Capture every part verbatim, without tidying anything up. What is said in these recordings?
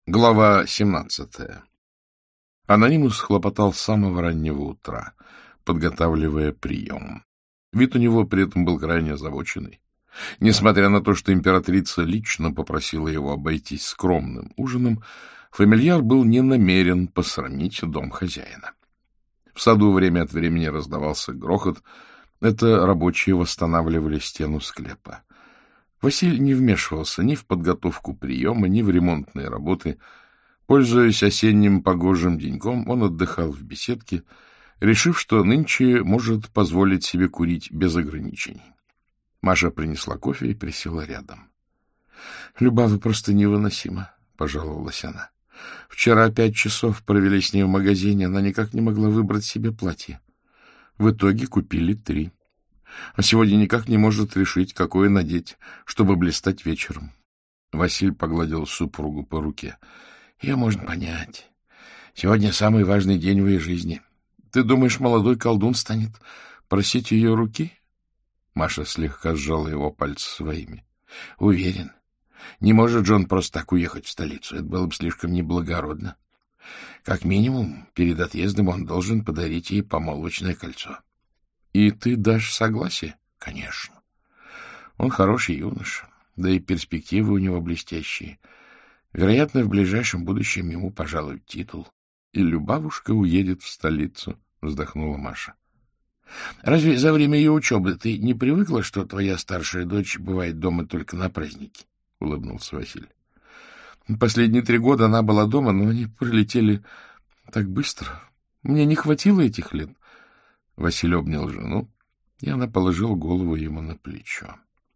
Глава семнадцатая. Анонимус хлопотал с самого раннего утра, подготавливая прием. Вид у него при этом был крайне озабоченный. Несмотря на то, что императрица лично попросила его обойтись скромным ужином, фамильяр был не намерен посрамить дом хозяина. В саду время от времени раздавался грохот. Это рабочие восстанавливали стену склепа. Василий не вмешивался ни в подготовку приема, ни в ремонтные работы. Пользуясь осенним погожим деньком, он отдыхал в беседке, решив, что нынче может позволить себе курить без ограничений. Маша принесла кофе и присела рядом. — Любава просто невыносима, — пожаловалась она. — Вчера пять часов провели с ней в магазине, она никак не могла выбрать себе платье. В итоге купили три. А сегодня никак не может решить, какое надеть, чтобы блистать вечером. Василий погладил супругу по руке. — Ее можно понять. Сегодня самый важный день в ее жизни. Ты думаешь, молодой колдун станет просить ее руки? Маша слегка сжала его пальцы своими. — Уверен. Не может Джон просто так уехать в столицу. Это было бы слишком неблагородно. Как минимум, перед отъездом он должен подарить ей помолвочное кольцо. — И ты дашь согласие? — Конечно. Он хороший юноша, да и перспективы у него блестящие. Вероятно, в ближайшем будущем ему пожалуют титул. И Любавушка уедет в столицу, — вздохнула Маша. — Разве за время ее учебы ты не привыкла, что твоя старшая дочь бывает дома только на праздники? — улыбнулся Василий. — Последние три года она была дома, но они пролетели так быстро. Мне не хватило этих лет. Василий обнял жену, и она положила голову ему на плечо.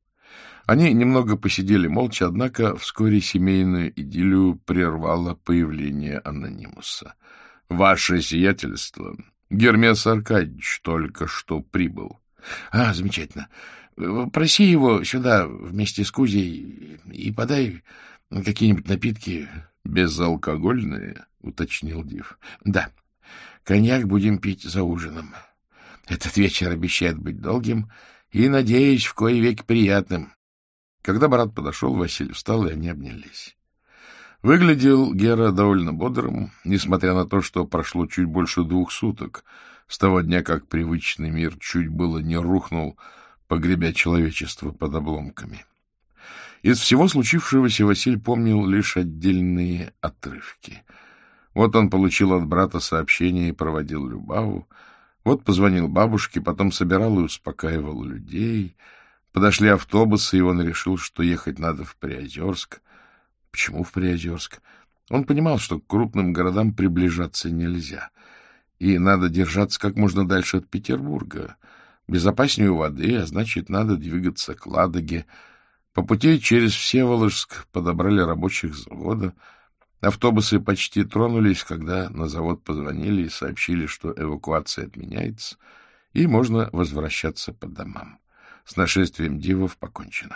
Они немного посидели молча, однако вскоре семейную идиллию прервало появление анонимуса. — Ваше сиятельство, Гермес Аркадьевич только что прибыл. — А, замечательно. Проси его сюда вместе с Кузей и подай какие-нибудь напитки. — Безалкогольные? — уточнил Див. — Да. Коньяк будем пить за ужином. Этот вечер обещает быть долгим и, надеюсь, в кои веки приятным. Когда брат подошел, Василий встал, и они обнялись. Выглядел Гера довольно бодрым, несмотря на то, что прошло чуть больше двух суток с того дня, как привычный мир чуть было не рухнул, погребя человечество под обломками. Из всего случившегося Василий помнил лишь отдельные отрывки. Вот он получил от брата сообщение и проводил Любаву. Вот позвонил бабушке, потом собирал и успокаивал людей. Подошли автобусы, и он решил, что ехать надо в Приозерск. Почему в Приозерск? Он понимал, что к крупным городам приближаться нельзя, и надо держаться как можно дальше от Петербурга. Безопаснее у воды, а значит, надо двигаться к Ладоге. По пути через Всеволожск подобрали рабочих завода. Автобусы почти тронулись, когда на завод позвонили и сообщили, что эвакуация отменяется, и можно возвращаться по домам. С нашествием дивов покончено.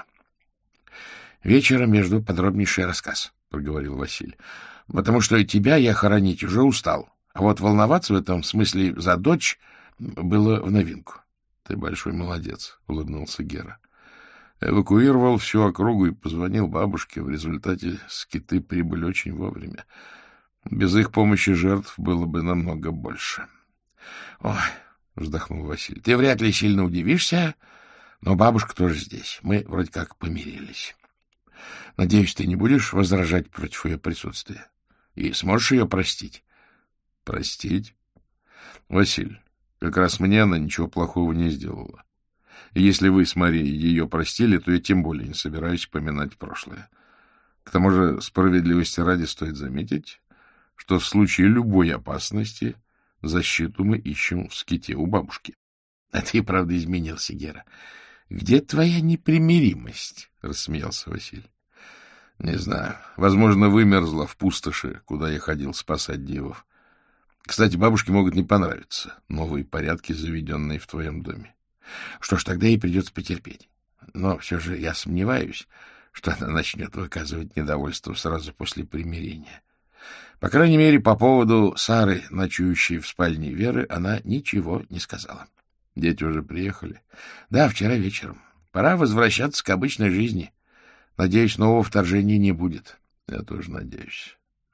— Вечером я жду подробнейший рассказ, — проговорил Василий, — потому что тебя я хоронить уже устал, а вот волноваться в этом смысле за дочь было в новинку. — Ты большой молодец, — улыбнулся Гера. Эвакуировал всю округу и позвонил бабушке. В результате скиты прибыли очень вовремя. Без их помощи жертв было бы намного больше. — Ой, — вздохнул Василий, — ты вряд ли сильно удивишься, но бабушка тоже здесь. Мы вроде как помирились. Надеюсь, ты не будешь возражать против ее присутствия и сможешь ее простить. — Простить? Василий, как раз мне она ничего плохого не сделала. И если вы с Марией ее простили, то я тем более не собираюсь поминать прошлое. К тому же, справедливости ради стоит заметить, что в случае любой опасности защиту мы ищем в ските у бабушки. — А ты, правда, изменился, Гера. Где твоя непримиримость? — рассмеялся Василий. — Не знаю. Возможно, вымерзла в пустоши, куда я ходил спасать девов. Кстати, бабушке могут не понравиться новые порядки, заведенные в твоем доме. Что ж, тогда ей придется потерпеть. Но все же я сомневаюсь, что она начнет выказывать недовольство сразу после примирения. По крайней мере, по поводу Сары, ночующей в спальне Веры, она ничего не сказала. Дети уже приехали? Да, вчера вечером. Пора возвращаться к обычной жизни. Надеюсь, нового вторжения не будет. Я тоже надеюсь.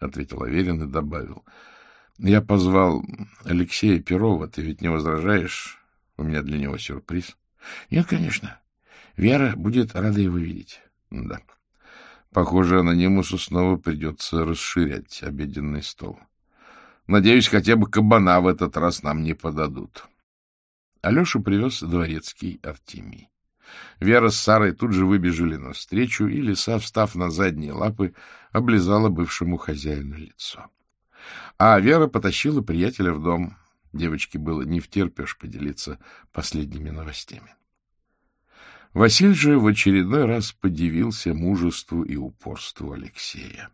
ответил Аверин и добавил. — Я позвал Алексея Перова. Ты ведь не возражаешь? У меня для него сюрприз. — Нет, конечно. Вера будет рада его видеть. — Да. Похоже, анонимусу снова придется расширять обеденный стол. Надеюсь, хотя бы кабана в этот раз нам не подадут. Алешу привез дворецкий Артемий. Вера с Сарой тут же выбежали навстречу, и лиса, встав на задние лапы, облизала бывшему хозяину лицо. А Вера потащила приятеля в дом. Девочке было невтерпеж поделиться последними новостями. Василь же в очередной раз подивился мужеству и упорству Алексея.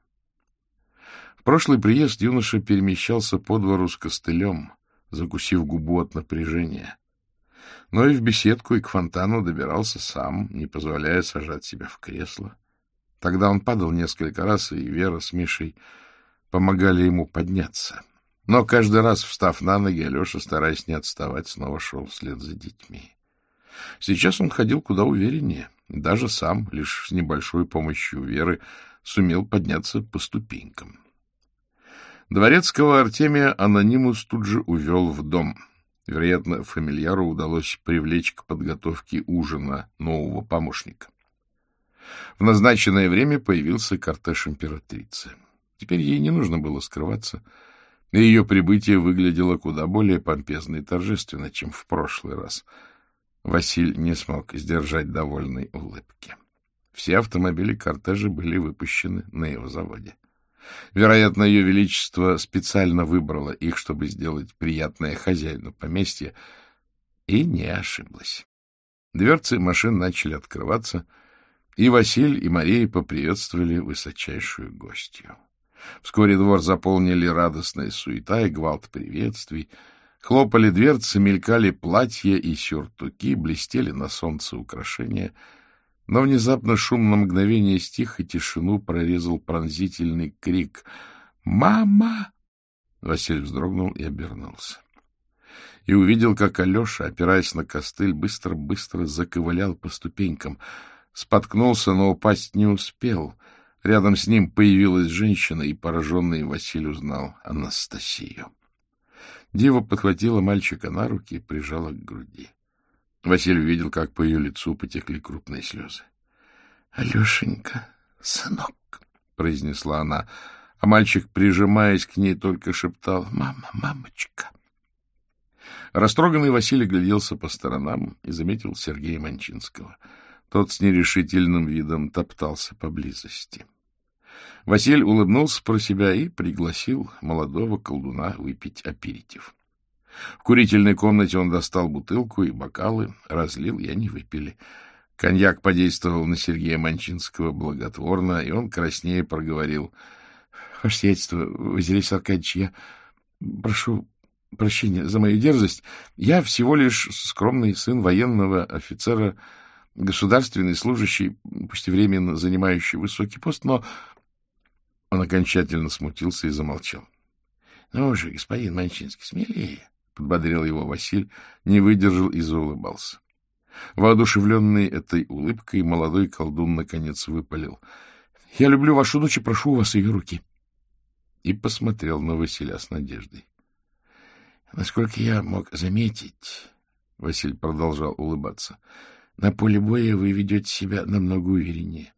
В прошлый приезд юноша перемещался по двору с костылем, закусив губу от напряжения. Но и в беседку, и к фонтану добирался сам, не позволяя сажать себя в кресло. Тогда он падал несколько раз, и Вера с Мишей помогали ему подняться. Но каждый раз, встав на ноги, Алеша, стараясь не отставать, снова шел вслед за детьми. Сейчас он ходил куда увереннее, и даже сам, лишь с небольшой помощью Веры, сумел подняться по ступенькам. Дворецкого Артемия анонимус тут же увел в дом. Вероятно, фамильяру удалось привлечь к подготовке ужина нового помощника. В назначенное время появился кортеж императрицы. Теперь ей не нужно было скрываться, и ее прибытие выглядело куда более помпезно и торжественно, чем в прошлый раз. Василь не смог сдержать довольной улыбки. Все автомобили кортежа были выпущены на его заводе. Вероятно, ее величество специально выбрало их, чтобы сделать приятное хозяину поместья, и не ошиблась. Дверцы машин начали открываться, и Василь и Мария поприветствовали высочайшую гостью. Вскоре двор заполнили радостная суета и гвалт приветствий. Хлопали дверцы, мелькали платья и сюртуки, блестели на солнце украшения. Но внезапно шум на мгновение стих, и тишину прорезал пронзительный крик «Мама!». Василий вздрогнул и обернулся. И увидел, как Алеша, опираясь на костыль, быстро-быстро заковылял по ступенькам. Споткнулся, но упасть не успел. Рядом с ним появилась женщина, и пораженный Василий узнал Анастасию. Дива подхватила мальчика на руки и прижала к груди. Василий увидел, как по ее лицу потекли крупные слезы. — Алешенька, сынок, — произнесла она, а мальчик, прижимаясь к ней, только шептал: — Мама, мамочка. Растроганный Василий гляделся по сторонам и заметил Сергея Манчинского. Тот с нерешительным видом топтался поблизости. Василий улыбнулся про себя и пригласил молодого колдуна выпить аперитив. В курительной комнате он достал бутылку и бокалы, разлил, и они выпили. Коньяк подействовал на Сергея Манчинского благотворно, и он краснее проговорил: — Ваше сиятельство, Василий Аркадьевич, я прошу прощения за мою дерзость. Я всего лишь скромный сын военного офицера, государственный служащий, пусть и временно занимающий высокий пост, но... Он окончательно смутился и замолчал. — Ну же, господин Манчинский, смелее, — подбодрил его Василь, не выдержал и заулыбался. Воодушевленный этой улыбкой, молодой колдун наконец выпалил: — Я люблю вашу дочь и прошу у вас ее руки. И посмотрел на Василия с надеждой. — Насколько я мог заметить, — Василий продолжал улыбаться, — на поле боя вы ведете себя намного увереннее.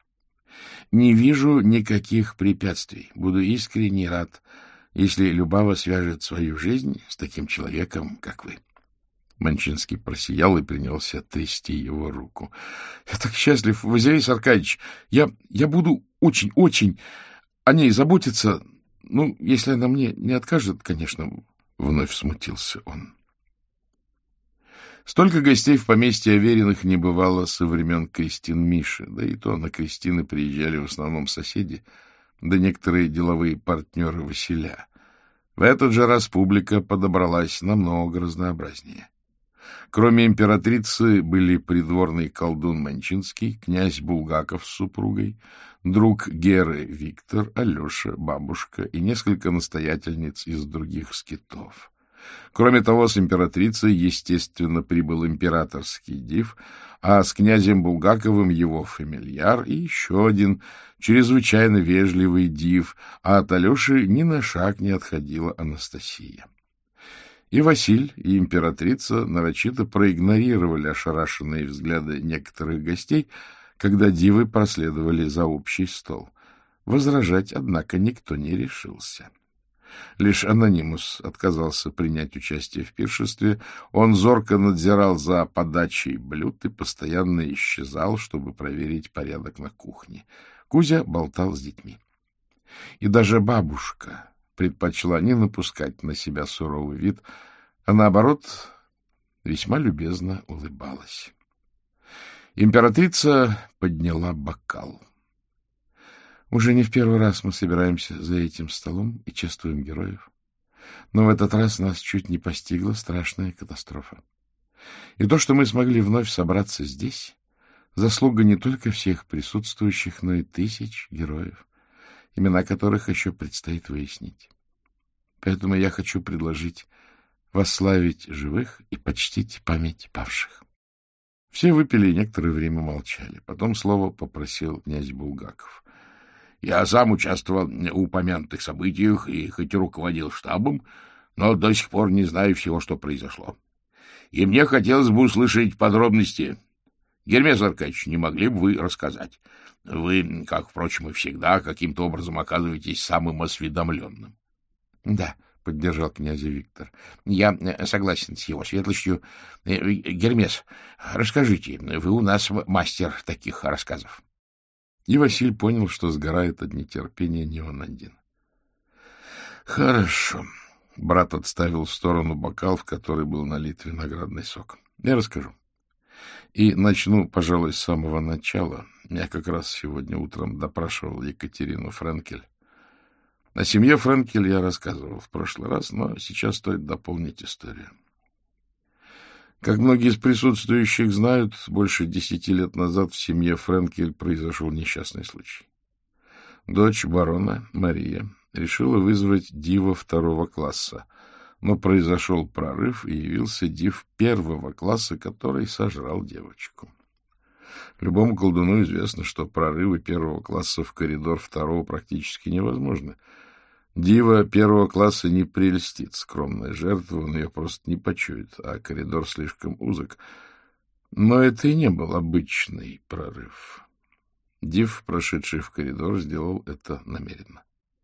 Не вижу никаких препятствий. Буду искренне рад, если Любава свяжет свою жизнь с таким человеком, как вы. Манчинский просиял и принялся трясти его руку. — Я так счастлив, Василий Аркадьевич. Я, я буду очень-очень о ней заботиться. Ну, если она мне не откажет, конечно. Вновь смутился он. Столько гостей в поместье Авериных не бывало со времен крестин Миши, да и то на крестины приезжали в основном соседи, да некоторые деловые партнеры Василя. В этот же раз публика подобралась намного разнообразнее. Кроме императрицы были придворный колдун Манчинский, князь Булгаков с супругой, друг Геры Виктор, Алеша, бабушка и несколько настоятельниц из других скитов. Кроме того, с императрицей, естественно, прибыл императорский див, а с князем Булгаковым его фамильяр и еще один чрезвычайно вежливый див, а от Алеши ни на шаг не отходила Анастасия. И Василь, и императрица нарочито проигнорировали ошарашенные взгляды некоторых гостей, когда дивы проследовали за общий стол. Возражать, однако, никто не решился. Лишь Анонимус отказался принять участие в пиршестве. Он зорко надзирал за подачей блюд и постоянно исчезал, чтобы проверить порядок на кухне. Кузя болтал с детьми. И даже бабушка предпочла не напускать на себя суровый вид, а наоборот весьма любезно улыбалась. Императрица подняла бокал. Уже не в первый раз мы собираемся за этим столом и чествуем героев. Но в этот раз нас чуть не постигла страшная катастрофа. И то, что мы смогли вновь собраться здесь, заслуга не только всех присутствующих, но и тысяч героев, имена которых еще предстоит выяснить. Поэтому я хочу предложить восславить живых и почтить память павших. Все выпили и некоторое время молчали. Потом слово попросил князь Булгаков. Я сам участвовал в упомянутых событиях и хоть и руководил штабом, но до сих пор не знаю всего, что произошло. И мне хотелось бы услышать подробности. Гермес Аркадьевич, не могли бы вы рассказать? Вы, как, впрочем, и всегда, каким-то образом оказываетесь самым осведомленным. — Да, — поддержал князя Виктор. — Я согласен с его светлостью. Гермес, расскажите, вы у нас мастер таких рассказов. И Василь понял, что сгорает от нетерпения не он один. — Хорошо. Брат отставил в сторону бокал, в который был налит виноградный сок. — Я расскажу. И начну, пожалуй, с самого начала. Я как раз сегодня утром допрашивал Екатерину Френкель. О семье Френкель я рассказывал в прошлый раз, но сейчас стоит дополнить историю. Как многие из присутствующих знают, больше десяти лет назад в семье Френкель произошел несчастный случай. Дочь барона, Мария, решила вызвать дива второго класса, но произошел прорыв, и явился див первого класса, который сожрал девочку. Любому колдуну известно, что прорывы первого класса в коридор второго практически невозможны. Дива первого класса не прельстит скромная жертва, он ее просто не почует, а коридор слишком узок. Но это и не был обычный прорыв. Див, прошедший в коридор, сделал это намеренно.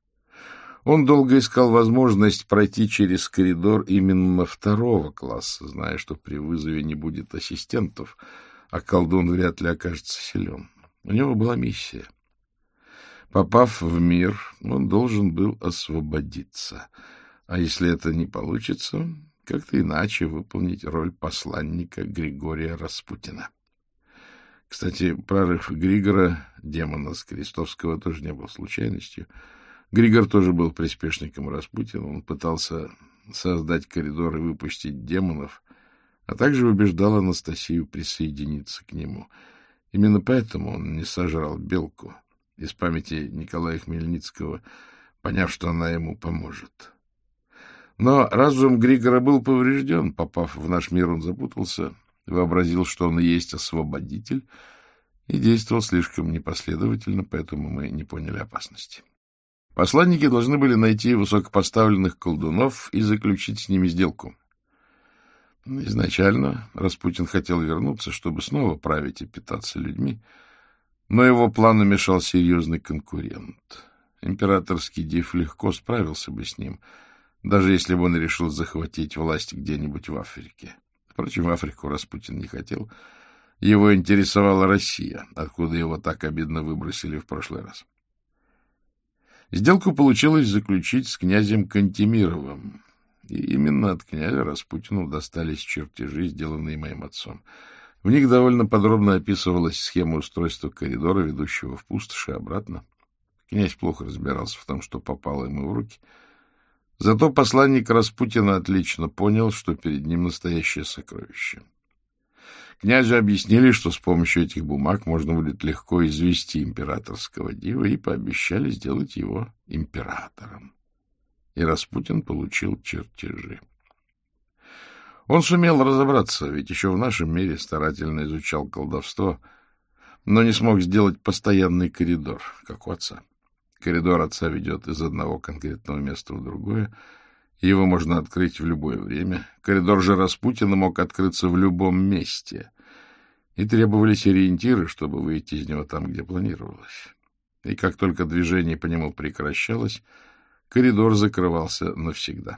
Он долго искал возможность пройти через коридор именно второго класса, зная, что при вызове не будет ассистентов, а колдун вряд ли окажется силен. У него была миссия. Попав в мир, он должен был освободиться. А если это не получится, как-то иначе выполнить роль посланника Григория Распутина. Кстати, прорыв Григора, демона с Крестовского, тоже не был случайностью. Григор тоже был приспешником Распутина. Он пытался создать коридор и выпустить демонов, а также убеждал Анастасию присоединиться к нему. Именно поэтому он не сожрал белку. Из памяти Николая Хмельницкого, поняв, что она ему поможет. Но разум Григора был поврежден. Попав в наш мир, он запутался, вообразил, что он и есть освободитель, и действовал слишком непоследовательно, поэтому мы не поняли опасности. Посланники должны были найти высокопоставленных колдунов и заключить с ними сделку. Изначально Распутин хотел вернуться, чтобы снова править и питаться людьми, но его плану мешал серьезный конкурент. Императорский див легко справился бы с ним, даже если бы он решил захватить власть где-нибудь в Африке. Впрочем, в Африку Распутин не хотел. Его интересовала Россия, откуда его так обидно выбросили в прошлый раз. Сделку получилось заключить с князем Кантемировым, и именно от князя Распутину достались чертежи, сделанные моим отцом. В них довольно подробно описывалась схема устройства коридора, ведущего в пустошь и обратно. Князь плохо разбирался в том, что попало ему в руки. Зато посланник Распутина отлично понял, что перед ним настоящее сокровище. Князю объяснили, что с помощью этих бумаг можно будет легко извести императорского дива, и пообещали сделать его императором. И Распутин получил чертежи. Он сумел разобраться, ведь еще в нашем мире старательно изучал колдовство, но не смог сделать постоянный коридор, как у отца. Коридор отца ведет из одного конкретного места в другое, и его можно открыть в любое время. Коридор же Распутина мог открыться в любом месте, и требовались ориентиры, чтобы выйти из него там, где планировалось. И как только движение по нему прекращалось, коридор закрывался навсегда.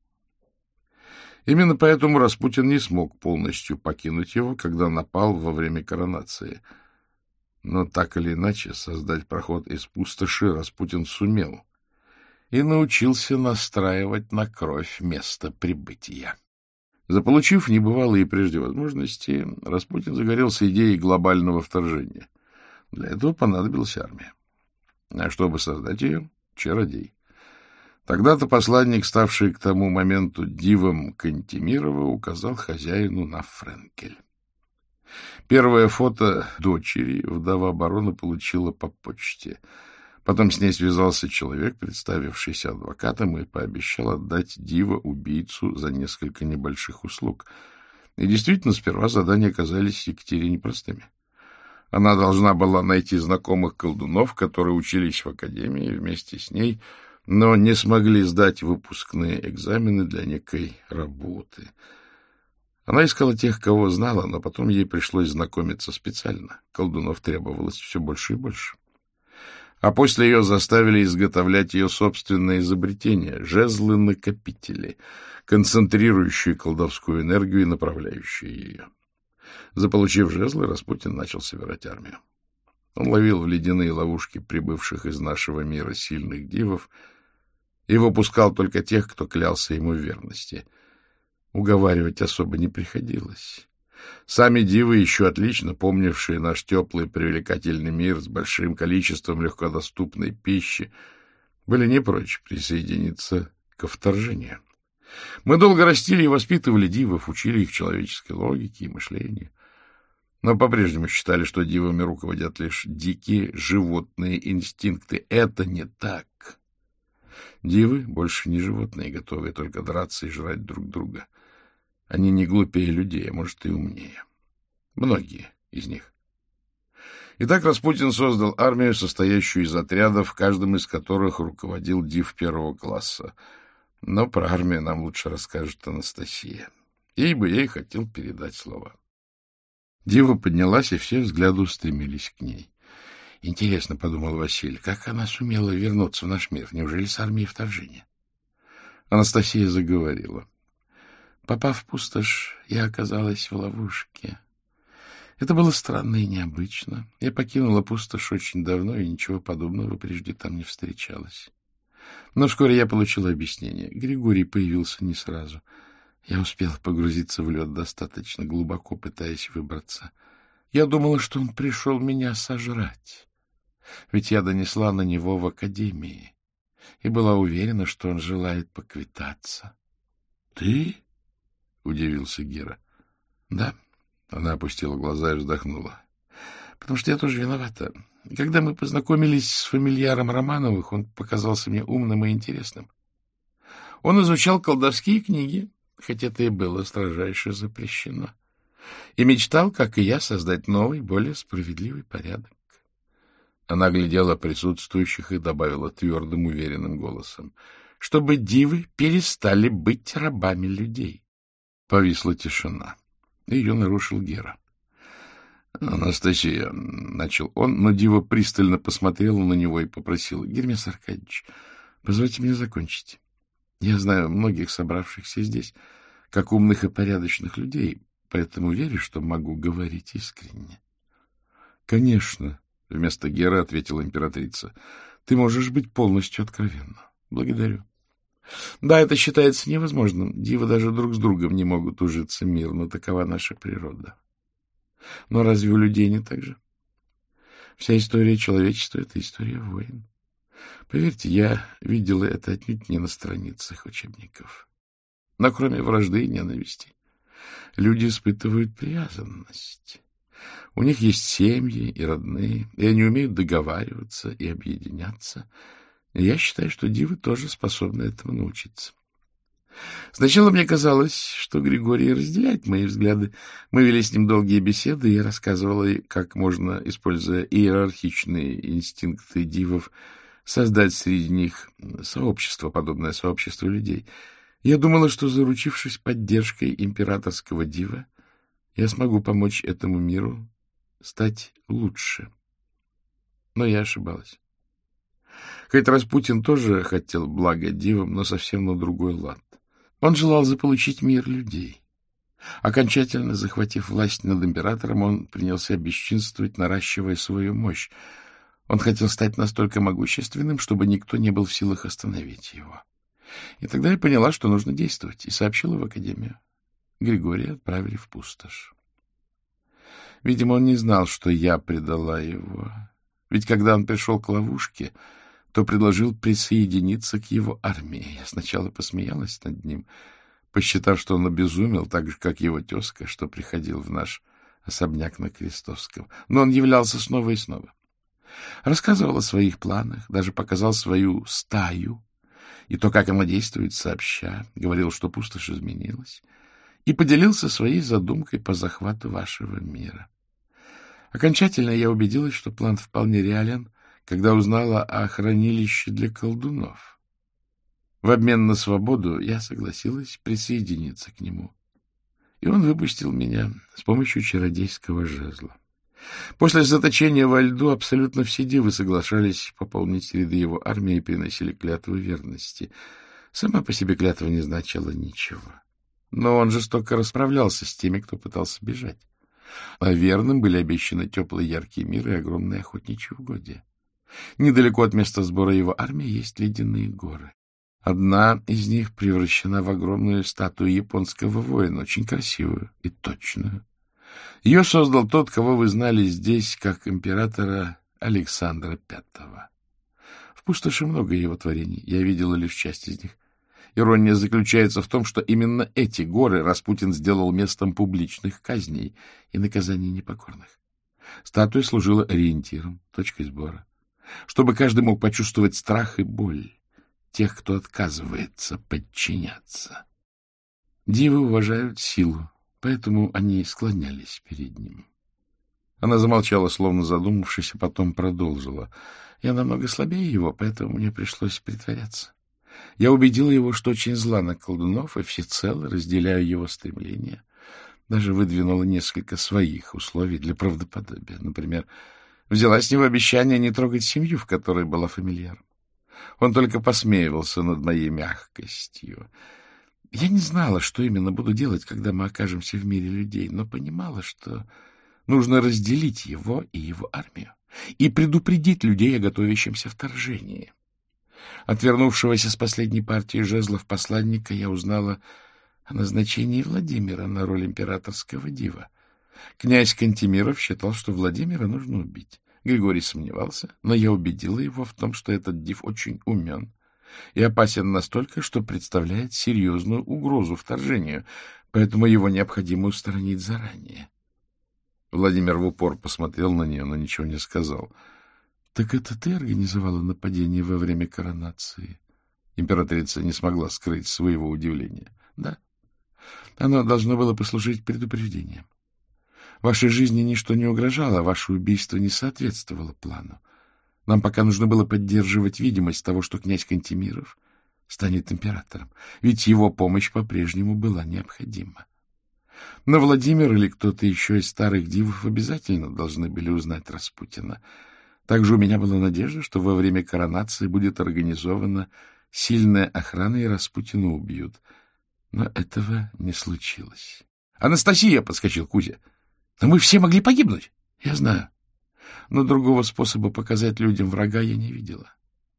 Именно поэтому Распутин не смог полностью покинуть его, когда напал во время коронации. Но так или иначе создать проход из пустоши Распутин сумел и научился настраивать на кровь место прибытия. Заполучив небывалые прежде возможности, Распутин загорелся идеей глобального вторжения. Для этого понадобилась армия. А чтобы создать ее — чародей. Тогда-то посланник, ставший к тому моменту дивом Кантемирова, указал хозяину на Френкель. Первое фото дочери вдова барона получила по почте. Потом с ней связался человек, представившийся адвокатом, и пообещал отдать дива-убийцу за несколько небольших услуг. И действительно, сперва задания оказались Екатерине простыми. Она должна была найти знакомых колдунов, которые учились в академии вместе с ней, но не смогли сдать выпускные экзамены для некой работы. Она искала тех, кого знала, но потом ей пришлось знакомиться специально. Колдунов требовалось все больше и больше. А после ее заставили изготовлять ее собственное изобретение — жезлы-накопители, концентрирующие колдовскую энергию и направляющие ее. Заполучив жезлы, Распутин начал собирать армию. Он ловил в ледяные ловушки прибывших из нашего мира сильных дивов и выпускал только тех, кто клялся ему в верности. Уговаривать особо не приходилось. Сами дивы, еще отлично помнившие наш теплый привлекательный мир с большим количеством легкодоступной пищи, были не прочь присоединиться ко вторжению. Мы долго растили и воспитывали дивов, учили их человеческой логике и мышлению. Но по-прежнему считали, что дивами руководят лишь дикие животные инстинкты. Это не так. Дивы больше не животные, готовые только драться и жрать друг друга. Они не глупее людей, а может и умнее. Многие из них. Итак, Распутин создал армию, состоящую из отрядов, в каждом из которых руководил див первого класса. Но про армию нам лучше расскажет Анастасия. Ей бы я и хотел передать слова. Дива поднялась, и все взгляды устремились к ней. Интересно, — подумал Василий, — как она сумела вернуться в наш мир? Неужели с армией вторжения? Анастасия заговорила. Попав в пустошь, я оказалась в ловушке. Это было странно и необычно. Я покинула пустошь очень давно, и ничего подобного прежде там не встречалось. Но вскоре я получила объяснение. Григорий появился не сразу. Я успела погрузиться в лед достаточно глубоко, пытаясь выбраться. Я думала, что он пришел меня сожрать. Ведь я донесла на него в академии и была уверена, что он желает поквитаться. — Ты? — удивился Гера. — Да. Она опустила глаза и вздохнула. — Потому что я тоже виновата. Когда мы познакомились с фамильяром Романовых, он показался мне умным и интересным. Он изучал колдовские книги, хотя это и было строжайше запрещено, и мечтал, как и я, создать новый, более справедливый порядок. Она глядела присутствующих и добавила твердым, уверенным голосом, чтобы дивы перестали быть рабами людей. Повисла тишина. Ее нарушил Гера. — Анастасия, — начал он, но дива пристально посмотрела на него и попросила: — Гермес Аркадьевич, позвольте мне закончить. Я знаю многих собравшихся здесь, как умных и порядочных людей, поэтому верю, что могу говорить искренне. — Конечно, — вместо Геры ответила императрица, — ты можешь быть полностью откровенна. Благодарю. Да, это считается невозможным. Дивы даже друг с другом не могут ужиться мирно, такова наша природа. Но разве у людей не так же? Вся история человечества — это история войн. Поверьте, я видела это отнюдь не на страницах учебников. Но кроме вражды и ненависти, люди испытывают привязанность. У них есть семьи и родные, и они умеют договариваться и объединяться. И я считаю, что дивы тоже способны этому научиться. Сначала мне казалось, что Григорий разделяет мои взгляды. Мы вели с ним долгие беседы, и я рассказывала, как можно, используя иерархичные инстинкты дивов, создать среди них сообщество, подобное сообществу людей. Я думала, что, заручившись поддержкой императорского дива, я смогу помочь этому миру стать лучше. Но я ошибалась. Хоть Распутин тоже хотел блага дивам, но совсем на другой лад. Он желал заполучить мир людей. Окончательно захватив власть над императором, он принялся бесчинствовать, наращивая свою мощь. Он хотел стать настолько могущественным, чтобы никто не был в силах остановить его. И тогда я поняла, что нужно действовать, и сообщила в академию. Григория отправили в пустошь. Видимо, он не знал, что я предала его. Ведь когда он пришел к ловушке, то предложил присоединиться к его армии. Я сначала посмеялась над ним, посчитав, что он обезумел, так же, как его тезка, что приходил в наш особняк на Крестовском. Но он являлся снова и снова. Рассказывал о своих планах, даже показал свою стаю и то, как она действует сообща, говорил, что пустошь изменилась, и поделился своей задумкой по захвату вашего мира. Окончательно я убедилась, что план вполне реален, когда узнала о хранилище для колдунов. В обмен на свободу я согласилась присоединиться к нему. И он выпустил меня с помощью чародейского жезла. После заточения во льду абсолютно все дивы соглашались пополнить ряды его армии и приносили клятву верности. Сама по себе клятва не значила ничего. Но он жестоко расправлялся с теми, кто пытался бежать. А верным были обещаны теплый яркий мир и огромные охотничьи угодья. Недалеко от места сбора его армии есть ледяные горы. Одна из них превращена в огромную статую японского воина, очень красивую и точную. Ее создал тот, кого вы знали здесь, как императора Александра Пятого. В пустоши много его творений, я видела лишь часть из них. Ирония заключается в том, что именно эти горы Распутин сделал местом публичных казней и наказаний непокорных. Статуя служила ориентиром, точкой сбора, чтобы каждый мог почувствовать страх и боль тех, кто отказывается подчиняться. Дивы уважают силу, поэтому они склонялись перед ним. Она замолчала, словно задумавшись, а потом продолжила. Я намного слабее его, поэтому мне пришлось притворяться. Я убедила его, что очень зла на колдунов и всецело разделяю его стремления. Даже выдвинула несколько своих условий для правдоподобия. Например, взяла с него обещание не трогать семью, в которой была фамильяром. Он только посмеивался над моей мягкостью. Я не знала, что именно буду делать, когда мы окажемся в мире людей, но понимала, что нужно разделить его и его армию и предупредить людей о готовящемся вторжении. От вернувшегося с последней партии жезлов посланника я узнала о назначении Владимира на роль императорского дива. Князь Кантемиров считал, что Владимира нужно убить. Григорий сомневался, но я убедила его в том, что этот див очень умен и опасен настолько, что представляет серьезную угрозу вторжению, поэтому его необходимо устранить заранее. Владимир в упор посмотрел на нее, но ничего не сказал. — Так это ты организовала нападение во время коронации? Императрица не смогла скрыть своего удивления. — Да. Оно должно было послужить предупреждением. Вашей жизни ничто не угрожало, а ваше убийство не соответствовало плану. Нам пока нужно было поддерживать видимость того, что князь Кантемиров станет императором, ведь его помощь по-прежнему была необходима. Но Владимир или кто-то еще из старых дивов обязательно должны были узнать Распутина. Также у меня была надежда, что во время коронации будет организована сильная охрана, и Распутина убьют. Но этого не случилось. — Анастасия! — подскочил Кузя. — Но мы все могли погибнуть. — Я знаю. Но другого способа показать людям врага я не видела.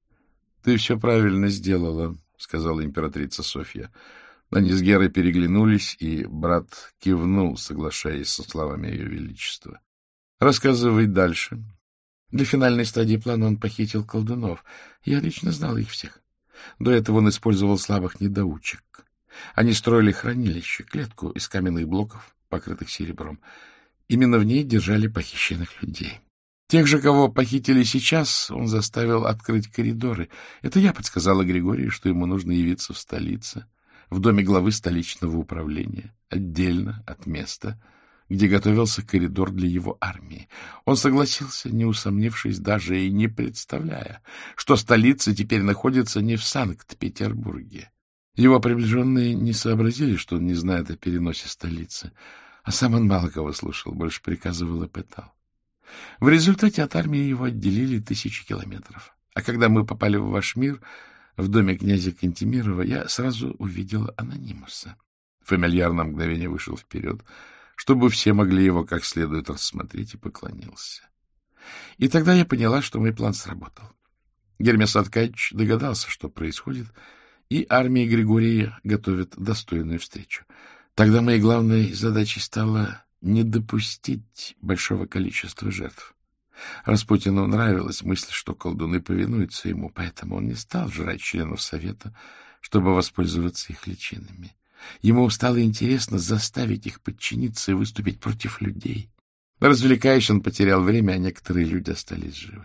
— Ты все правильно сделала, — сказала императрица Софья. Они с Герой переглянулись, и брат кивнул, соглашаясь со словами ее величества. — Рассказывай дальше. Для финальной стадии плана он похитил колдунов. Я лично знал их всех. До этого он использовал слабых недоучек. Они строили хранилище, клетку из каменных блоков, покрытых серебром. Именно в ней держали похищенных людей. Тех же, кого похитили сейчас, он заставил открыть коридоры. Это я подсказала Григорию, что ему нужно явиться в столице, в доме главы столичного управления, отдельно от места, где готовился коридор для его армии. Он согласился, не усомнившись даже и не представляя, что столица теперь находится не в Санкт-Петербурге. Его приближенные не сообразили, что он не знает о переносе столицы, а сам он мало кого слушал, больше приказывал и пытал. В результате от армии его отделили тысячи километров. А когда мы попали в ваш мир, в доме князя Кантемирова, я сразу увидела анонимуса. Фамильяр на мгновение вышел вперед, чтобы все могли его как следует рассмотреть, и поклонился. И тогда я поняла, что мой план сработал. Гермес Аркадьевич догадался, что происходит, и армия Григория готовит достойную встречу. Тогда моей главной задачей стало не допустить большого количества жертв. Распутину нравилась мысль, что колдуны повинуются ему, поэтому он не стал жрать членов совета, чтобы воспользоваться их личинами. Ему стало интересно заставить их подчиниться и выступить против людей. Развлекаясь, он потерял время, а некоторые люди остались живы.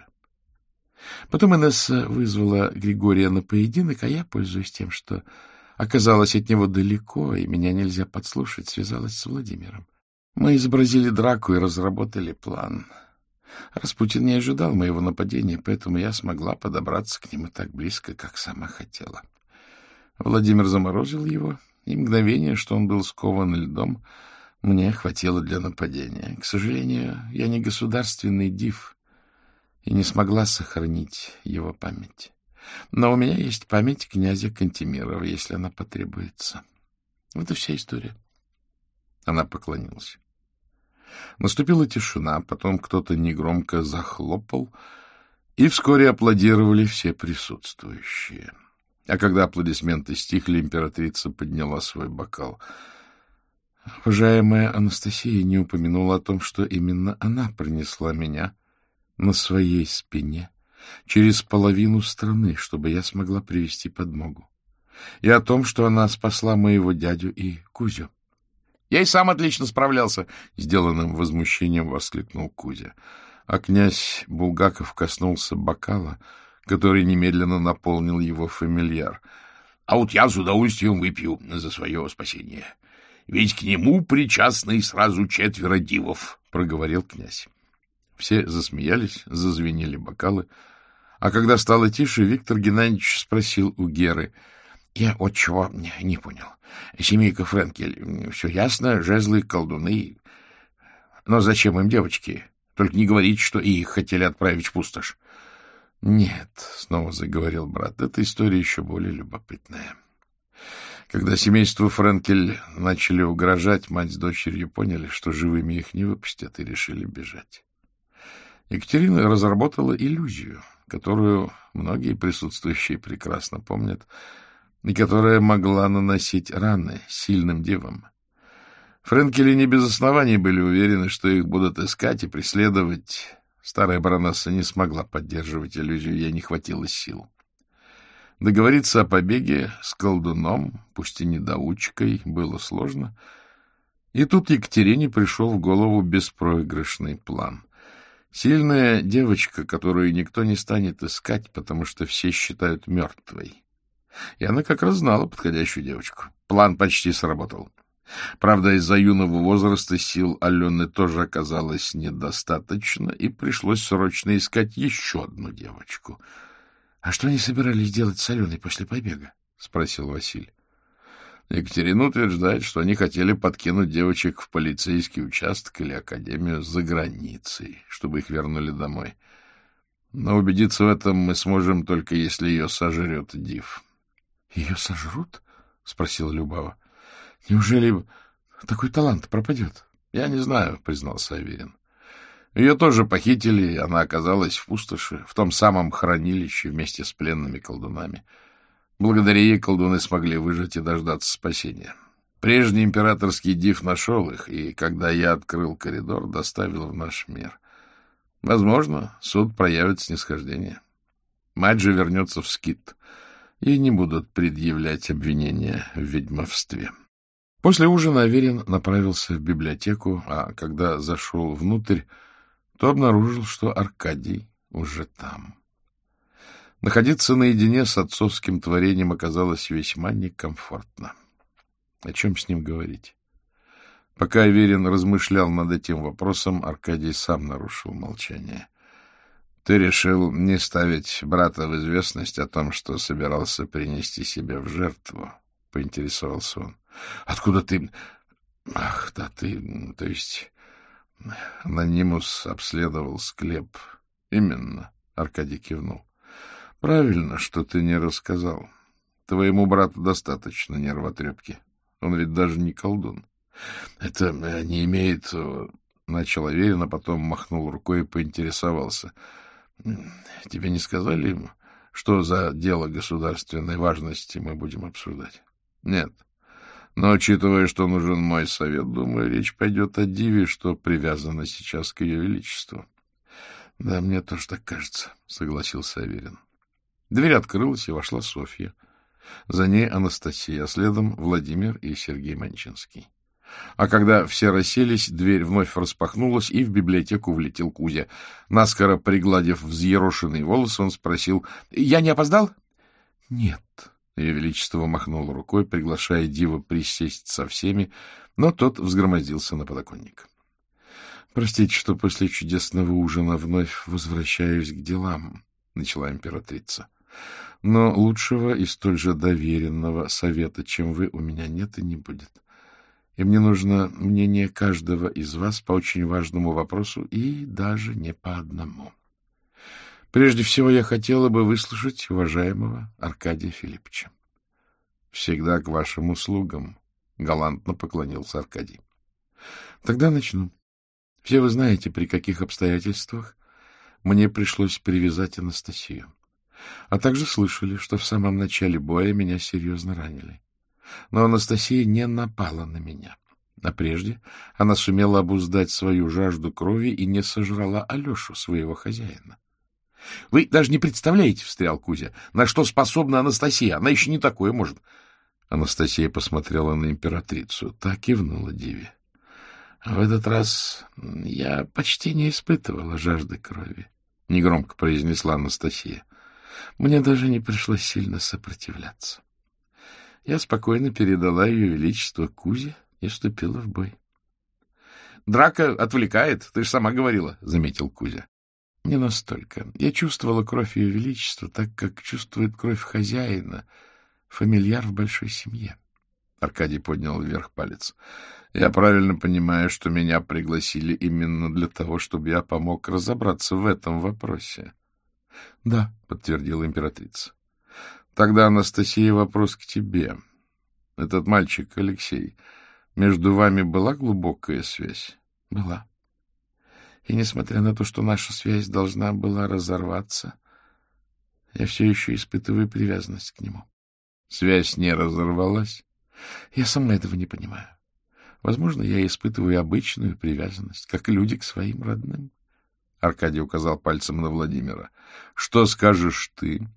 Потом Инесса вызвала Григория на поединок, а я, пользуясь тем, что оказалась от него далеко, и меня нельзя подслушать, связалась с Владимиром. Мы изобразили драку и разработали план. Распутин не ожидал моего нападения, поэтому я смогла подобраться к нему так близко, как сама хотела. Владимир заморозил его, и мгновение, что он был скован льдом, мне хватило для нападения. К сожалению, я не государственный див и не смогла сохранить его память. Но у меня есть память князя Кантемирова, если она потребуется. Вот и вся история. Она поклонилась. Наступила тишина, потом кто-то негромко захлопал, и вскоре аплодировали все присутствующие. А когда аплодисменты стихли, императрица подняла свой бокал. Уважаемая Анастасия не упомянула о том, что именно она принесла меня на своей спине через половину страны, чтобы я смогла привести подмогу. И о том, что она спасла моего дядю и Кузю. — Я и сам отлично справлялся! — сделанным возмущением воскликнул Кузя. А князь Булгаков коснулся бокала, который немедленно наполнил его фамильяр. — А вот я с удовольствием выпью за свое спасение. Ведь к нему причастны сразу четверо дивов, — проговорил князь. Все засмеялись, зазвенели бокалы. А когда стало тише, Виктор Геннадьевич спросил у Геры: — Я вот чего не понял. Семейка Френкель, все ясно, жезлы, колдуны. Но зачем им девочки? Только не говорите, что и их хотели отправить в пустошь. — Нет, — снова заговорил брат, — эта история еще более любопытная. Когда семейству Френкель начали угрожать, мать с дочерью поняли, что живыми их не выпустят, и решили бежать. Екатерина разработала иллюзию, которую многие присутствующие прекрасно помнят, и которая могла наносить раны сильным девам. Френкели не без оснований были уверены, что их будут искать и преследовать. Старая баронесса не смогла поддерживать иллюзию, ей не хватило сил. Договориться о побеге с колдуном, пусть и недоучкой, было сложно. И тут Екатерине пришел в голову беспроигрышный план. Сильная девочка, которую никто не станет искать, потому что все считают мертвой. И она как раз знала подходящую девочку. План почти сработал. Правда, из-за юного возраста сил Алены тоже оказалось недостаточно, и пришлось срочно искать еще одну девочку. — А что они собирались делать с Аленой после побега? — спросил Василий. Екатерина утверждает, что они хотели подкинуть девочек в полицейский участок или академию за границей, чтобы их вернули домой. Но убедиться в этом мы сможем только если ее сожрет див. — Ее сожрут? — спросила Любава. — Неужели такой талант пропадет? — Я не знаю, — признался Аверин. Ее тоже похитили, и она оказалась в пустоши, в том самом хранилище вместе с пленными колдунами. Благодаря ей колдуны смогли выжить и дождаться спасения. Прежний императорский див нашел их, и, когда я открыл коридор, доставил в наш мир. Возможно, суд проявит снисхождение. Мать же вернется в Скит, и не будут предъявлять обвинения в ведьмовстве. После ужина Аверин направился в библиотеку, а когда зашел внутрь, то обнаружил, что Аркадий уже там. Находиться наедине с отцовским творением оказалось весьма некомфортно. О чем с ним говорить? Пока Аверин размышлял над этим вопросом, Аркадий сам нарушил молчание. — Ты решил не ставить брата в известность о том, что собирался принести себя в жертву? — поинтересовался он. — Откуда ты... Ах, да ты... То есть... Анонимус обследовал склеп. — Именно, — Аркадий кивнул. — Правильно, что ты не рассказал. Твоему брату достаточно нервотрепки. Он ведь даже не колдун. — Это не имеет... — начал Аверин, а потом махнул рукой и поинтересовался. — Тебе не сказали, что за дело государственной важности мы будем обсуждать? — Нет. Но, учитывая, что нужен мой совет, думаю, речь пойдет о диве, что привязано сейчас к ее величеству. — Да, мне тоже так кажется, — согласился Аверин. Дверь открылась, и вошла Софья. За ней Анастасия, а следом Владимир и Сергей Манчинский. А когда все расселись, дверь вновь распахнулась, и в библиотеку влетел Кузя. Наскоро пригладив взъерошенный волос, он спросил: — Я не опоздал? — Нет. Ее Величество махнул рукой, приглашая дива присесть со всеми, но тот взгромоздился на подоконник. — Простите, что после чудесного ужина вновь возвращаюсь к делам, — начала императрица. — Но лучшего и столь же доверенного совета, чем вы, у меня нет и не будет. И мне нужно мнение каждого из вас по очень важному вопросу, и даже не по одному. Прежде всего, я хотела бы выслушать уважаемого Аркадия Филипповича. — Всегда к вашим услугам, — галантно поклонился Аркадий. — Тогда начну. Все вы знаете, при каких обстоятельствах мне пришлось привязать Анастасию. А также слышали, что в самом начале боя меня серьезно ранили. Но Анастасия не напала на меня. А прежде она сумела обуздать свою жажду крови и не сожрала Алешу, своего хозяина. — Вы даже не представляете, — встрял Кузя, — на что способна Анастасия. Она еще не такое может. Анастасия посмотрела на императрицу. Та кивнула Диве. — В этот раз я почти не испытывала жажды крови, — негромко произнесла Анастасия. Мне даже не пришлось сильно сопротивляться. Я спокойно передала ее величество Кузе и вступила в бой. — Драка отвлекает, ты же сама говорила, — заметил Кузя. — Не настолько. Я чувствовала кровь ее величества, так как чувствует кровь хозяина, фамильяр в большой семье. Аркадий поднял вверх палец. — Я правильно понимаю, что меня пригласили именно для того, чтобы я помог разобраться в этом вопросе? — Да, — подтвердила императрица. — Тогда, Анастасия, вопрос к тебе. Этот мальчик, Алексей, между вами была глубокая связь? — Была. И несмотря на то, что наша связь должна была разорваться, я все еще испытываю привязанность к нему. Связь не разорвалась? Я сама этого не понимаю. Возможно, я испытываю обычную привязанность, как люди к своим родным. Аркадий указал пальцем на Владимира. — Что скажешь ты?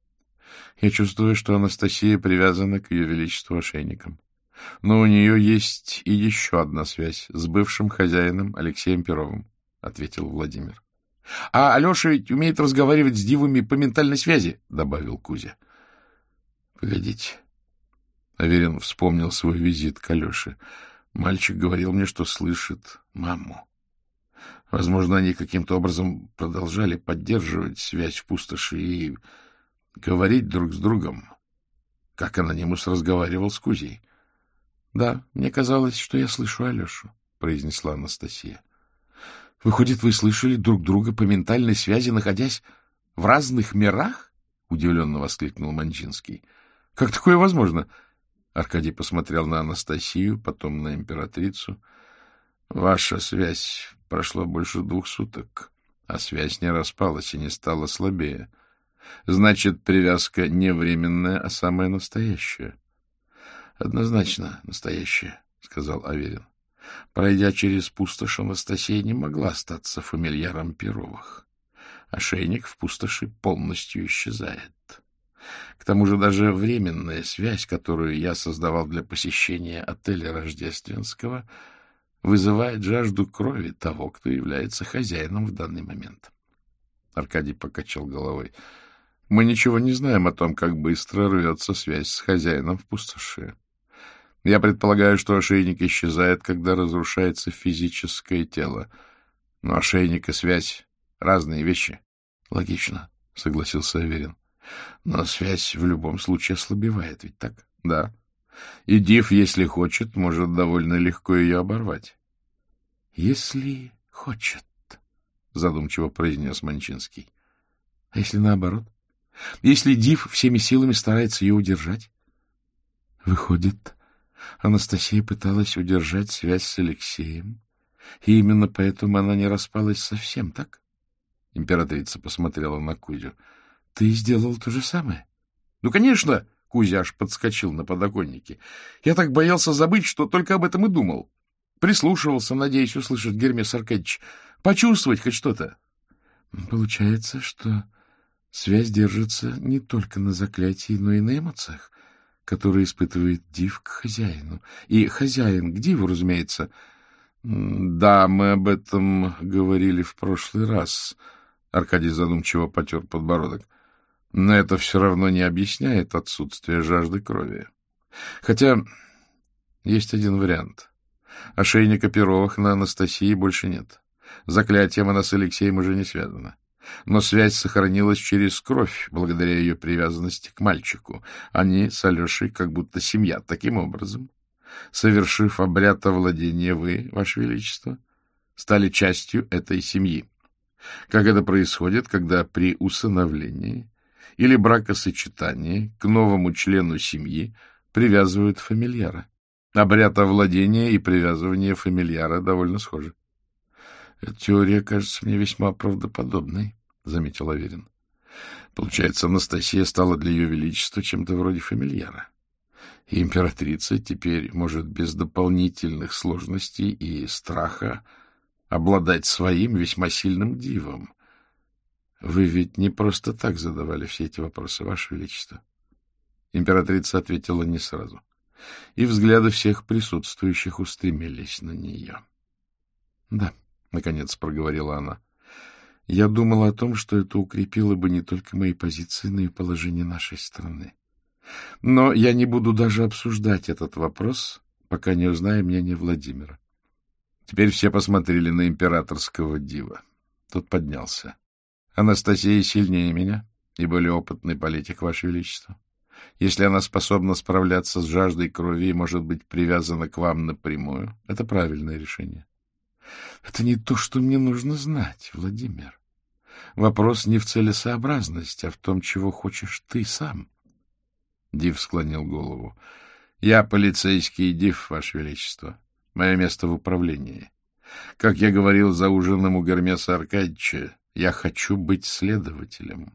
Я чувствую, что Анастасия привязана к ее величеству ошейникам. Но у нее есть и еще одна связь с бывшим хозяином Алексеем Перовым, — ответил Владимир. — А Алеша ведь умеет разговаривать с дивами по ментальной связи, — добавил Кузя. — Погодите. Аверин вспомнил свой визит к Алеше. Мальчик говорил мне, что слышит маму. Возможно, они каким-то образом продолжали поддерживать связь в пустоши и говорить друг с другом, как Анонимус разговаривал с Кузей. — Да, мне казалось, что я слышу Алешу, — произнесла Анастасия. — Выходит, вы слышали друг друга по ментальной связи, находясь в разных мирах? — удивленно воскликнул Манчинский. — Как такое возможно? Аркадий посмотрел на Анастасию, потом на императрицу. — Ваша связь прошло больше двух суток, а связь не распалась и не стала слабее. Значит, привязка не временная, а самая настоящая. — Однозначно настоящая, — сказал Аверин. Пройдя через пустошь, Анастасия не могла остаться фамильяром Перовых. Ошейник в пустоши полностью исчезает. К тому же даже временная связь, которую я создавал для посещения отеля Рождественского, вызывает жажду крови того, кто является хозяином в данный момент. Аркадий покачал головой. Мы ничего не знаем о том, как быстро рвется связь с хозяином в пустоши. Я предполагаю, что ошейник исчезает, когда разрушается физическое тело. Но ошейник и связь — разные вещи. — Логично, — согласился Аверин. — Но связь в любом случае ослабевает, ведь так? — Да. И Див, если хочет, может довольно легко ее оборвать. — Если хочет, — задумчиво произнес Манчинский. — А если наоборот? Если Див всеми силами старается ее удержать? Выходит, Анастасия пыталась удержать связь с Алексеем, и именно поэтому она не распалась совсем, так? Императрица посмотрела на Кузю. — Ты сделал то же самое? — Ну, конечно! — Кузя аж подскочил на подоконнике. — Я так боялся забыть, что только об этом и думал. Прислушивался, надеясь услышать Гермес Аркадьевич. Почувствовать хоть что-то. — Получается, что связь держится не только на заклятии, но и на эмоциях, которые испытывает Див к хозяину. И хозяин к Диву, разумеется. — Да, мы об этом говорили в прошлый раз. Аркадий задумчиво потер подбородок. Но это все равно не объясняет отсутствие жажды крови. Хотя есть один вариант. Ошейника Перовых на Анастасии больше нет. Заклятием она с Алексеем уже не связана. Но связь сохранилась через кровь, благодаря ее привязанности к мальчику. Они с Алешей как будто семья. Таким образом, совершив обряд овладения, вы, Ваше Величество, стали частью этой семьи. Как это происходит, когда при усыновлении или бракосочетании к новому члену семьи привязывают фамильяра. Обряд овладения и привязывание фамильяра довольно схожи. — Эта теория кажется мне весьма правдоподобной, — заметил Аверин. Получается, Анастасия стала для ее величества чем-то вроде фамильяра. И императрица теперь может без дополнительных сложностей и страха обладать своим весьма сильным дивом. Вы ведь не просто так задавали все эти вопросы, Ваше Величество. Императрица ответила не сразу, и взгляды всех присутствующих устремились на нее. — Да, — наконец проговорила она, — я думала о том, что это укрепило бы не только мои позиции, но и положение нашей страны. Но я не буду даже обсуждать этот вопрос, пока не узнаю мнение Владимира. Теперь все посмотрели на императорского дива. Тот поднялся. — Анастасия сильнее меня и более опытный политик, Ваше Величество. Если она способна справляться с жаждой крови и может быть привязана к вам напрямую, это правильное решение. — Это не то, что мне нужно знать, Владимир. Вопрос не в целесообразности, а в том, чего хочешь ты сам. Див склонил голову. — Я полицейский Див, Ваше Величество. Мое место в управлении. Как я говорил за ужином у Гермеса Аркадьевича, я хочу быть следователем.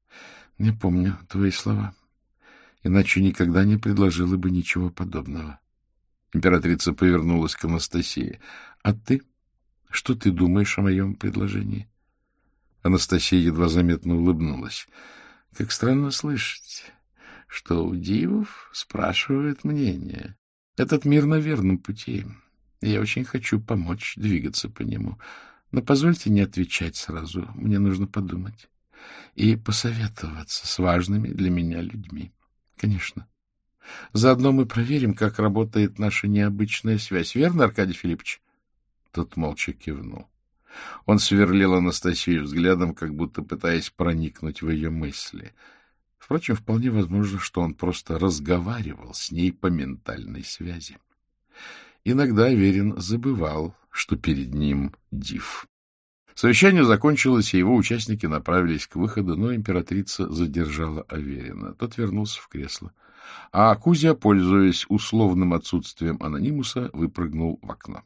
— Не помню твои слова. Иначе никогда не предложила бы ничего подобного. Императрица повернулась к Анастасии. — А ты? Что ты думаешь о моем предложении? Анастасия едва заметно улыбнулась. — Как странно слышать, что у дивов спрашивают мнение. Этот мир на верном пути. Я очень хочу помочь двигаться по нему. Но позвольте не отвечать сразу. Мне нужно подумать и посоветоваться с важными для меня людьми. Конечно. Заодно мы проверим, как работает наша необычная связь. Верно, Аркадий Филиппович? Тот молча кивнул. Он сверлил Анастасию взглядом, как будто пытаясь проникнуть в ее мысли. Впрочем, вполне возможно, что он просто разговаривал с ней по ментальной связи. Иногда Аверин забывал, что перед ним див. Совещание закончилось, и его участники направились к выходу, но императрица задержала Аверина. Тот вернулся в кресло. А Кузя, пользуясь условным отсутствием анонимуса, выпрыгнул в окно.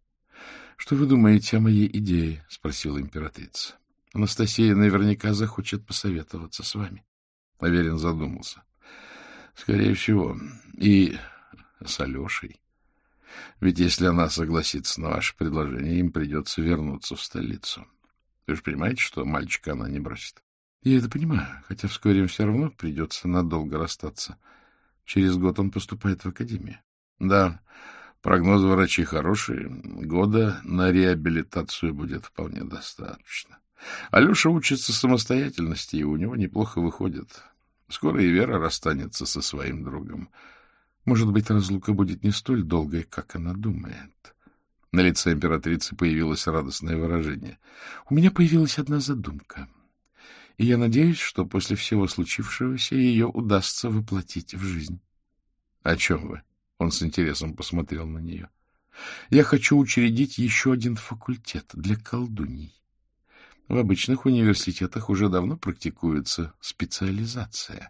— Что вы думаете о моей идее? — спросила императрица. — Анастасия наверняка захочет посоветоваться с вами. Аверин задумался. — Скорее всего. И с Алешей. Ведь если она согласится на ваше предложение, им придется вернуться в столицу. Вы же понимаете, что мальчика она не бросит? Я это понимаю, хотя вскоре им все равно придется надолго расстаться. Через год он поступает в академию. Да, прогнозы врачей хорошие. Года на реабилитацию будет вполне достаточно. Алеша учится самостоятельности, и у него неплохо выходит. Скоро и Вера расстанется со своим другом. Может быть, разлука будет не столь долгой, как она думает. На лице императрицы появилось радостное выражение. У меня появилась одна задумка, и я надеюсь, что после всего случившегося ее удастся воплотить в жизнь. — О чем вы? — он с интересом посмотрел на нее. — Я хочу учредить еще один факультет для колдуней. В обычных университетах уже давно практикуется специализация.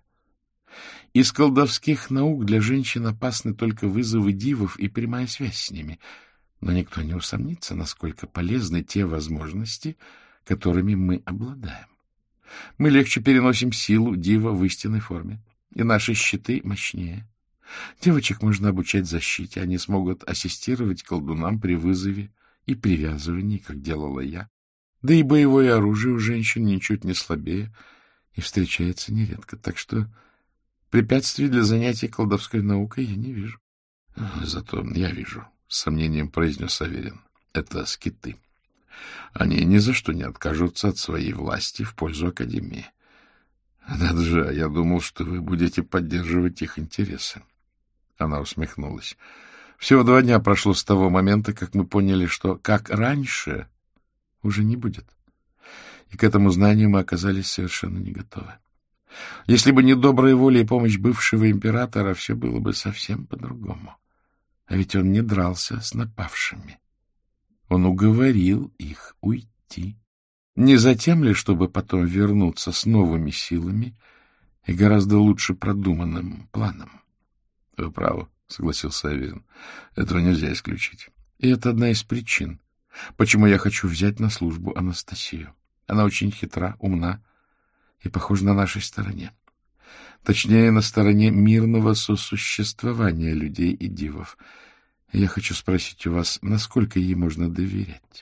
Из колдовских наук для женщин опасны только вызовы дивов и прямая связь с ними, но никто не усомнится, насколько полезны те возможности, которыми мы обладаем. Мы легче переносим силу дива в истинной форме, и наши щиты мощнее. Девочек можно обучать защите, они смогут ассистировать колдунам при вызове и привязывании, как делала я. Да и боевое оружие у женщин ничуть не слабее и встречается нередко, так что препятствий для занятий колдовской наукой я не вижу. — Зато я вижу, — с сомнением произнес Аверин. — Это скиты. Они ни за что не откажутся от своей власти в пользу Академии. Надо же, я думал, что вы будете поддерживать их интересы. Она усмехнулась. Всего два дня прошло с того момента, как мы поняли, что «как раньше» уже не будет. И к этому знанию мы оказались совершенно не готовы. Если бы не добрая воля и помощь бывшего императора, все было бы совсем по-другому. А ведь он не дрался с напавшими. Он уговорил их уйти. Не затем ли, чтобы потом вернуться с новыми силами и гораздо лучше продуманным планом? — Вы правы, — согласился Аверин. — Этого нельзя исключить. И это одна из причин, почему я хочу взять на службу Анастасию. Она очень хитра, умна и, похоже, на нашей стороне. Точнее, на стороне мирного сосуществования людей и дивов. Я хочу спросить у вас, насколько ей можно доверять?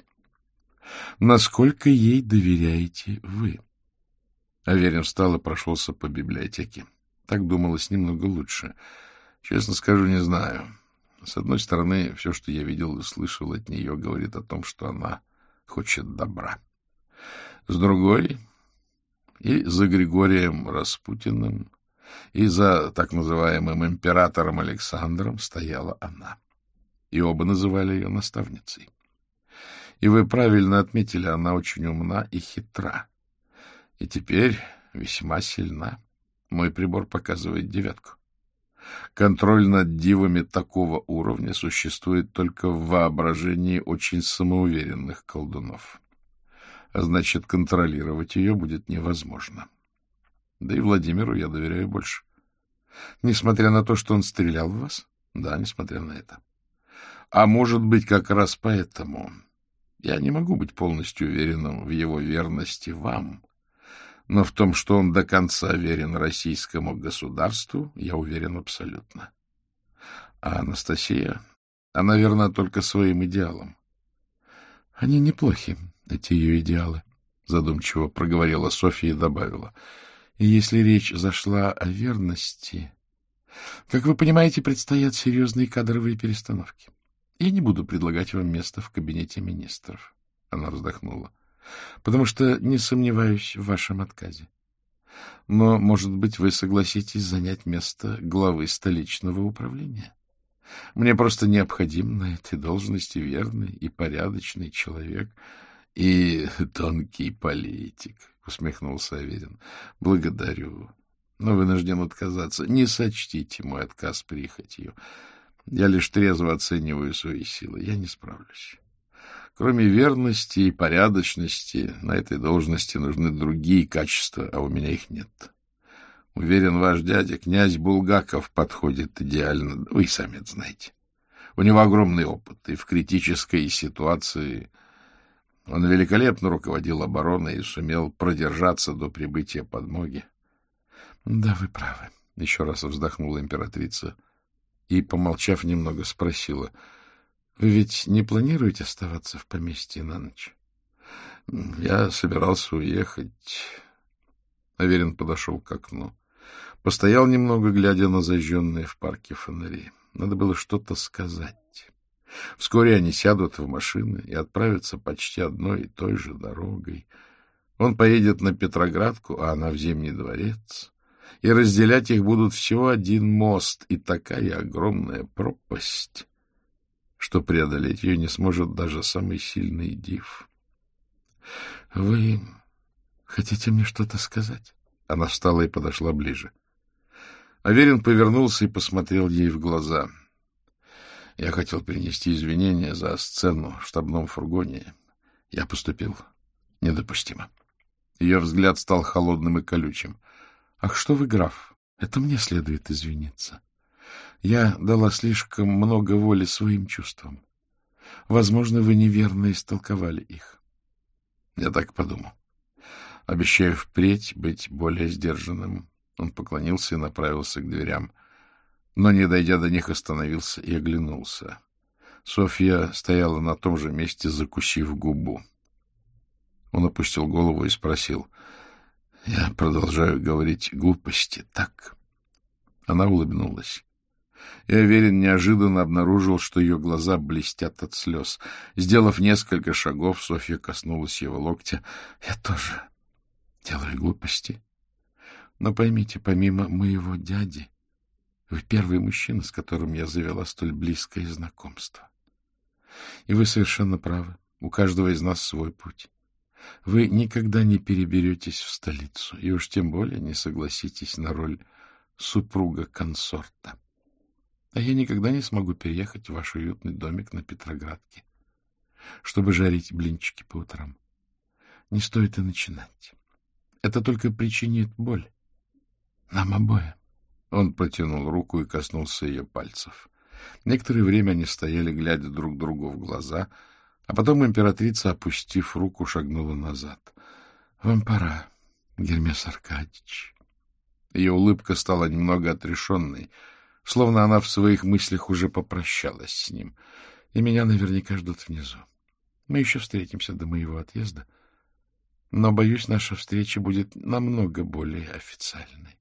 Насколько ей доверяете вы? Аверин встал и прошелся по библиотеке. Так думалось немного лучше. Честно скажу, не знаю. С одной стороны, все, что я видел и слышал от нее, говорит о том, что она хочет добра. С другой, и за Григорием Распутиным, и за так называемым императором Александром стояла она. И оба называли ее наставницей. И вы правильно отметили, она очень умна и хитра. И теперь весьма сильна. Мой прибор показывает девятку. Контроль над дивами такого уровня существует только в воображении очень самоуверенных колдунов. А значит, контролировать ее будет невозможно. Да и Владимиру я доверяю больше. Несмотря на то, что он стрелял в вас? Да, несмотря на это. А может быть, как раз поэтому я не могу быть полностью уверенным в его верности вам, но в том, что он до конца верен российскому государству, я уверен абсолютно. А Анастасия, она верна только своим идеалам. — Они неплохи, эти ее идеалы, — задумчиво проговорила Софья и добавила. — И если речь зашла о верности, как вы понимаете, предстоят серьезные кадровые перестановки. Я не буду предлагать вам место в кабинете министров. Она вздохнула. Потому что не сомневаюсь в вашем отказе. Но, может быть, вы согласитесь занять место главы столичного управления? Мне просто необходим на этой должности верный и порядочный человек и тонкий политик, — усмехнулся Аверин. — Благодарю, но вынужден отказаться. Не сочтите мой отказ прихотью. Я лишь трезво оцениваю свои силы. Я не справлюсь. Кроме верности и порядочности, на этой должности нужны другие качества, а у меня их нет. Уверен, ваш дядя, князь Булгаков, подходит идеально. Вы сами это знаете. У него огромный опыт, и в критической ситуации он великолепно руководил обороной и сумел продержаться до прибытия подмоги. — Да, вы правы, — еще раз вздохнула императрица и, помолчав немного, спросила: — вы ведь не планируете оставаться в поместье на ночь? — Я собирался уехать. Аверин подошел к окну. Постоял немного, глядя на зажженные в парке фонари. Надо было что-то сказать. Вскоре они сядут в машины и отправятся почти одной и той же дорогой. Он поедет на Петроградку, а она в Зимний дворец. и разделять их будут всего один мост и такая огромная пропасть, что преодолеть ее не сможет даже самый сильный див. — Вы хотите мне что-то сказать? Она встала и подошла ближе. Аверин повернулся и посмотрел ей в глаза. — Я хотел принести извинения за сцену в штабном фургоне. Я поступил недопустимо. Ее взгляд стал холодным и колючим. — Ах, что вы, граф, это мне следует извиниться. Я дала слишком много воли своим чувствам. Возможно, вы неверно истолковали их. Я так подумал. Обещаю впредь быть более сдержанным. Он поклонился и направился к дверям, но, не дойдя до них, остановился и оглянулся. Софья стояла на том же месте, закусив губу. Он опустил голову и спросил: — Я продолжаю говорить глупости, так? Она улыбнулась. И Аверин неожиданно обнаружил, что ее глаза блестят от слез. Сделав несколько шагов, Софья коснулась его локтя. — Я тоже делаю глупости. Но поймите, помимо моего дяди, вы первый мужчина, с которым я завела столь близкое знакомство. И вы совершенно правы. У каждого из нас свой путь. Вы никогда не переберетесь в столицу, и уж тем более не согласитесь на роль супруга-консорта. А я никогда не смогу переехать в ваш уютный домик на Петроградке, чтобы жарить блинчики по утрам. Не стоит и начинать. Это только причинит боль. Нам обоим. Он протянул руку и коснулся ее пальцев. Некоторое время они стояли, глядя друг другу в глаза, а потом императрица, опустив руку, шагнула назад. — Вам пора, Гермес Аркадьевич. Ее улыбка стала немного отрешенной, словно она в своих мыслях уже попрощалась с ним. И меня наверняка ждут внизу. Мы еще встретимся до моего отъезда, но, боюсь, наша встреча будет намного более официальной.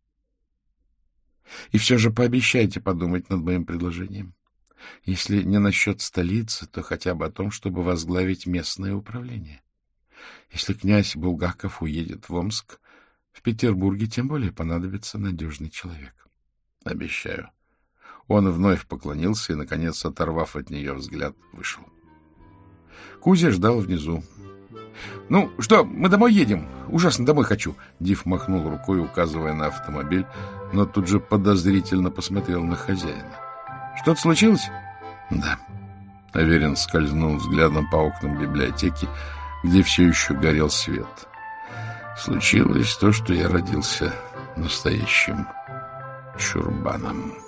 И все же пообещайте подумать над моим предложением. Если не насчет столицы, то хотя бы о том, чтобы возглавить местное управление. Если князь Булгаков уедет в Омск, в Петербурге тем более понадобится надежный человек. Обещаю. Он вновь поклонился и, наконец, оторвав от нее взгляд, вышел. Кузя ждал внизу. — Ну что, мы домой едем? Ужасно домой хочу. Див махнул рукой, указывая на автомобиль, но тут же подозрительно посмотрел на хозяина. — Что-то случилось? — Да. Аверин скользнул взглядом по окнам библиотеки, где все еще горел свет. Случилось то, что я родился настоящим чурбаном.